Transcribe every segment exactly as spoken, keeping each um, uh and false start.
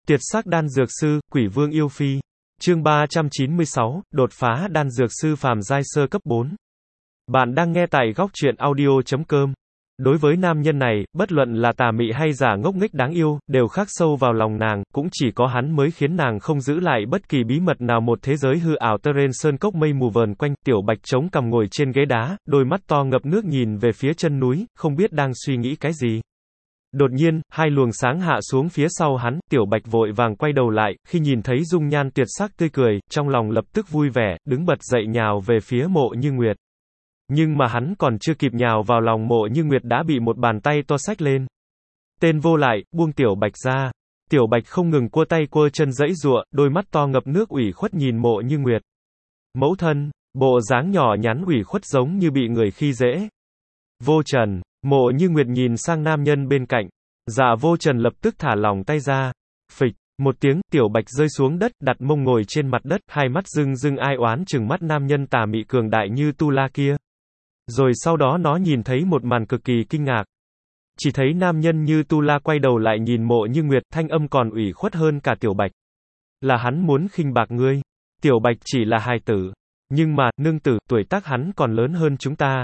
Tuyệt sắc đan dược sư, Quỷ Vương yêu phi. Chương ba trăm chín mươi sáu, đột phá đan dược sư phàm giai sơ cấp bốn. Bạn đang nghe tại góc truyện audio chấm com. Đối với nam nhân này, bất luận là tà mị hay giả ngốc nghếch đáng yêu, đều khắc sâu vào lòng nàng, cũng chỉ có hắn mới khiến nàng không giữ lại bất kỳ bí mật nào. Một thế giới hư ảo tơ rên sơn cốc mây mù vờn quanh, Tiểu Bạch chống cằm ngồi trên ghế đá, đôi mắt to ngập nước nhìn về phía chân núi, không biết đang suy nghĩ cái gì. Đột nhiên, hai luồng sáng hạ xuống phía sau hắn, Tiểu Bạch vội vàng quay đầu lại, khi nhìn thấy dung nhan tuyệt sắc tươi cười, trong lòng lập tức vui vẻ, đứng bật dậy nhào về phía Mộ Như Nguyệt. Nhưng mà hắn còn chưa kịp nhào vào lòng Mộ Như Nguyệt đã bị một bàn tay to xách lên. Tên vô lại, buông Tiểu Bạch ra. Tiểu Bạch không ngừng cua tay cua chân giãy giụa, đôi mắt to ngập nước ủy khuất nhìn Mộ Như Nguyệt. Mẫu thân, bộ dáng nhỏ nhắn ủy khuất giống như bị người khi dễ. Vô Trần, Mộ Như Nguyệt nhìn sang nam nhân bên cạnh. Dạ Vô Trần lập tức thả lỏng tay ra. Phịch, một tiếng, Tiểu Bạch rơi xuống đất, đặt mông ngồi trên mặt đất, hai mắt rưng rưng ai oán trừng mắt nam nhân tà mị cường đại như tu la kia. Rồi sau đó nó nhìn thấy một màn cực kỳ kinh ngạc. Chỉ thấy nam nhân như tu la quay đầu lại nhìn Mộ Như Nguyệt, thanh âm còn ủy khuất hơn cả Tiểu Bạch. Là hắn muốn khinh bạc ngươi. Tiểu Bạch chỉ là hài tử. Nhưng mà, nương tử, tuổi tác hắn còn lớn hơn chúng ta.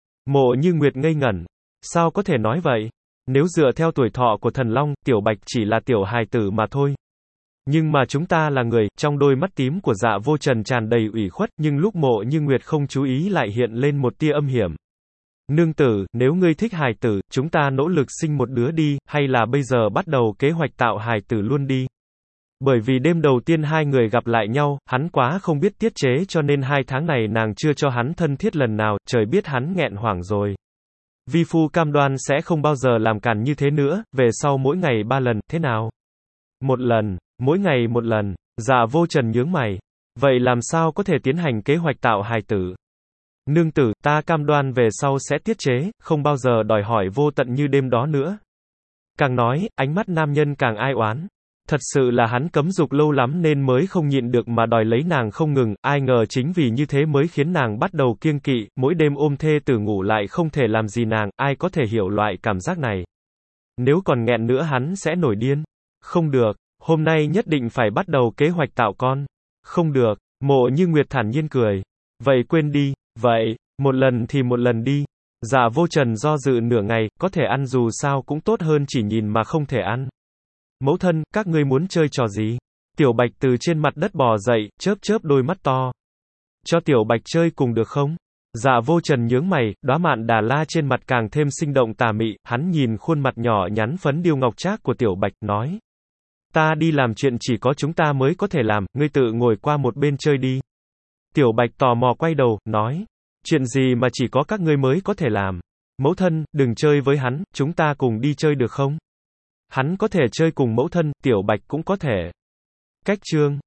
Mộ Như Nguyệt ngây ngẩn. Sao có thể nói vậy? Nếu dựa theo tuổi thọ của thần long, Tiểu Bạch chỉ là tiểu hài tử mà thôi. Nhưng mà chúng ta là người, trong đôi mắt tím của Dạ Vô Trần tràn đầy ủy khuất, nhưng lúc Mộ Như Nguyệt không chú ý lại hiện lên một tia âm hiểm. Nương tử, nếu ngươi thích hài tử, chúng ta nỗ lực sinh một đứa đi, hay là bây giờ bắt đầu kế hoạch tạo hài tử luôn đi. Bởi vì đêm đầu tiên hai người gặp lại nhau, hắn quá không biết tiết chế cho nên hai tháng này nàng chưa cho hắn thân thiết lần nào, trời biết hắn nghẹn hoảng rồi. Vi phu cam đoan sẽ không bao giờ làm càn như thế nữa, về sau mỗi ngày ba lần, thế nào? Một lần, mỗi ngày một lần. Dạ Vô Trần nhướng mày. Vậy làm sao có thể tiến hành kế hoạch tạo hài tử? Nương tử, ta cam đoan về sau sẽ tiết chế, không bao giờ đòi hỏi vô tận như đêm đó nữa. Càng nói, ánh mắt nam nhân càng ai oán. Thật sự là hắn cấm dục lâu lắm nên mới không nhịn được mà đòi lấy nàng không ngừng, ai ngờ chính vì như thế mới khiến nàng bắt đầu kiêng kỵ, mỗi đêm ôm thê tử ngủ lại không thể làm gì nàng, ai có thể hiểu loại cảm giác này. Nếu còn nghẹn nữa hắn sẽ nổi điên. Không được, hôm nay nhất định phải bắt đầu kế hoạch tạo con. Không được, Mộ Như Nguyệt thản nhiên cười. Vậy quên đi, vậy, một lần thì một lần đi. Dạ Vô Trần do dự nửa ngày, có thể ăn dù sao cũng tốt hơn chỉ nhìn mà không thể ăn. Mẫu thân, các ngươi muốn chơi trò gì? Tiểu Bạch từ trên mặt đất bò dậy, chớp chớp đôi mắt to. Cho Tiểu Bạch chơi cùng được không? Dạ Vô Trần nhướng mày, đóa mạn đà la trên mặt càng thêm sinh động tà mị, hắn nhìn khuôn mặt nhỏ nhắn phấn điêu ngọc trác của Tiểu Bạch, nói. Ta đi làm chuyện chỉ có chúng ta mới có thể làm, ngươi tự ngồi qua một bên chơi đi. Tiểu Bạch tò mò quay đầu, nói. Chuyện gì mà chỉ có các ngươi mới có thể làm? Mẫu thân, đừng chơi với hắn, chúng ta cùng đi chơi được không? Hắn có thể chơi cùng mẫu thân, Tiểu Bạch cũng có thể. Cách chương